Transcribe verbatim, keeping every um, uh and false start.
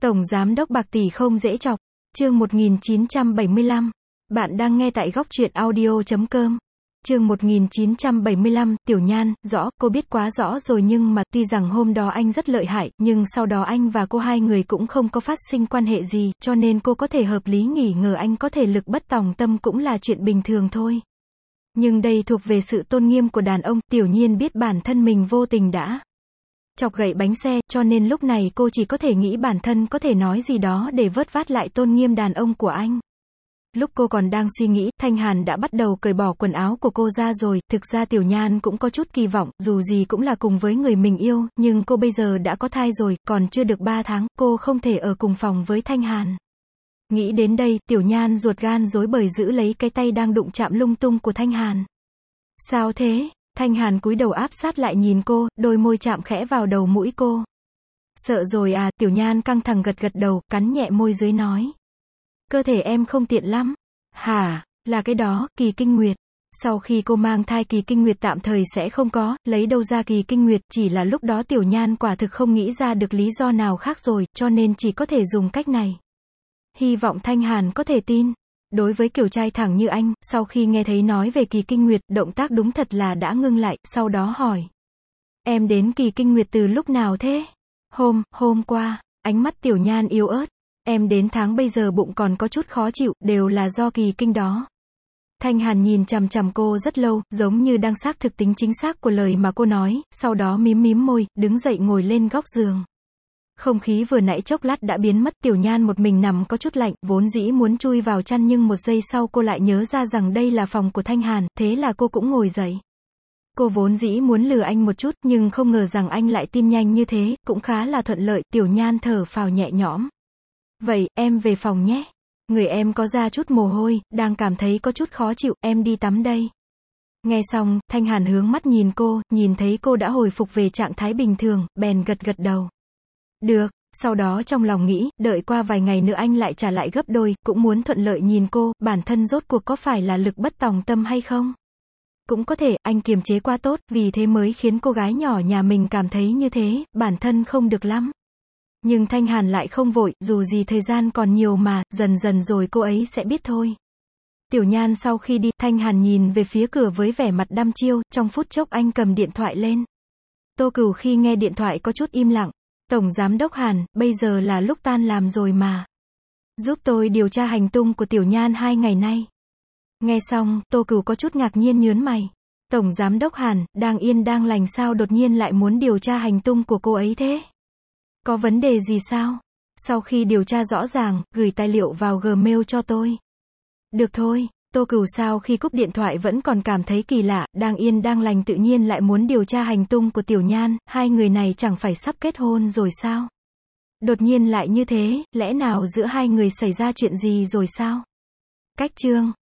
Tổng Giám đốc bạc tỷ không dễ chọc. Chương một nghìn chín trăm bảy mươi lăm. Bạn đang nghe tại góc truyện audio chấm com. Chương một nghìn chín trăm bảy mươi lăm, Tiểu Nhan, rõ, cô biết quá rõ rồi nhưng mà, tuy rằng hôm đó anh rất lợi hại, nhưng sau đó anh và cô hai người cũng không có phát sinh quan hệ gì, cho nên cô có thể hợp lý nghỉ ngờ anh có thể lực bất tòng tâm cũng là chuyện bình thường thôi. Nhưng đây thuộc về sự tôn nghiêm của đàn ông, Tiểu Nhiên biết bản thân mình vô tình đã chọc gậy bánh xe, cho nên lúc này cô chỉ có thể nghĩ bản thân có thể nói gì đó để vớt vát lại tôn nghiêm đàn ông của anh. Lúc cô còn đang suy nghĩ, Thanh Hàn đã bắt đầu cởi bỏ quần áo của cô ra rồi, thực ra Tiểu Nhan cũng có chút kỳ vọng, dù gì cũng là cùng với người mình yêu, nhưng cô bây giờ đã có thai rồi, còn chưa được ba tháng, cô không thể ở cùng phòng với Thanh Hàn. Nghĩ đến đây, Tiểu Nhan ruột gan rối bời giữ lấy cái tay đang đụng chạm lung tung của Thanh Hàn. Sao thế? Thanh Hàn cúi đầu áp sát lại nhìn cô, đôi môi chạm khẽ vào đầu mũi cô. Sợ rồi à? Tiểu Nhan căng thẳng gật gật đầu, cắn nhẹ môi dưới nói. Cơ thể em không tiện lắm. Hả? Là cái đó, kỳ kinh nguyệt. Sau khi cô mang thai kỳ kinh nguyệt tạm thời sẽ không có, lấy đâu ra kỳ kinh nguyệt, chỉ là lúc đó Tiểu Nhan quả thực không nghĩ ra được lý do nào khác rồi, cho nên chỉ có thể dùng cách này. Hy vọng Thanh Hàn có thể tin. Đối với kiểu trai thẳng như anh, sau khi nghe thấy nói về kỳ kinh nguyệt, động tác đúng thật là đã ngưng lại, sau đó hỏi. Em đến kỳ kinh nguyệt từ lúc nào thế? Hôm, hôm qua, ánh mắt Tiểu Nhan yếu ớt. Em đến tháng bây giờ bụng còn có chút khó chịu, đều là do kỳ kinh đó. Thanh Hàn nhìn chằm chằm cô rất lâu, giống như đang xác thực tính chính xác của lời mà cô nói, sau đó mím mím môi, đứng dậy ngồi lên góc giường. Không khí vừa nãy chốc lát đã biến mất, Tiểu Nhan một mình nằm có chút lạnh, vốn dĩ muốn chui vào chăn nhưng một giây sau cô lại nhớ ra rằng đây là phòng của Thanh Hàn, thế là cô cũng ngồi dậy. Cô vốn dĩ muốn lừa anh một chút, nhưng không ngờ rằng anh lại tin nhanh như thế, cũng khá là thuận lợi, Tiểu Nhan thở phào nhẹ nhõm. Vậy, em về phòng nhé. Người em có ra chút mồ hôi, đang cảm thấy có chút khó chịu, em đi tắm đây. Nghe xong, Thanh Hàn hướng mắt nhìn cô, nhìn thấy cô đã hồi phục về trạng thái bình thường, bèn gật gật đầu. Được, sau đó trong lòng nghĩ, đợi qua vài ngày nữa anh lại trả lại gấp đôi, cũng muốn thuận lợi nhìn cô, bản thân rốt cuộc có phải là lực bất tòng tâm hay không? Cũng có thể, anh kiềm chế quá tốt, vì thế mới khiến cô gái nhỏ nhà mình cảm thấy như thế, bản thân không được lắm. Nhưng Thanh Hàn lại không vội, dù gì thời gian còn nhiều mà, dần dần rồi cô ấy sẽ biết thôi. Tiểu Nhan sau khi đi, Thanh Hàn nhìn về phía cửa với vẻ mặt đăm chiêu, trong phút chốc anh cầm điện thoại lên. Tô Cửu khi nghe điện thoại có chút im lặng. Tổng Giám đốc Hàn, bây giờ là lúc tan làm rồi mà. Giúp tôi điều tra hành tung của Tiểu Nhan hai ngày nay. Nghe xong, Tô Cửu có chút ngạc nhiên nhướng mày. Tổng Giám đốc Hàn, đang yên đang lành sao đột nhiên lại muốn điều tra hành tung của cô ấy thế? Có vấn đề gì sao? Sau khi điều tra rõ ràng, gửi tài liệu vào Gmail cho tôi. Được thôi. Tô Cửu sau khi cúp điện thoại vẫn còn cảm thấy kỳ lạ, đang yên đang lành tự nhiên lại muốn điều tra hành tung của Tiểu Nhan, hai người này chẳng phải sắp kết hôn rồi sao? Đột nhiên lại như thế, lẽ nào giữa hai người xảy ra chuyện gì rồi sao? Cách chương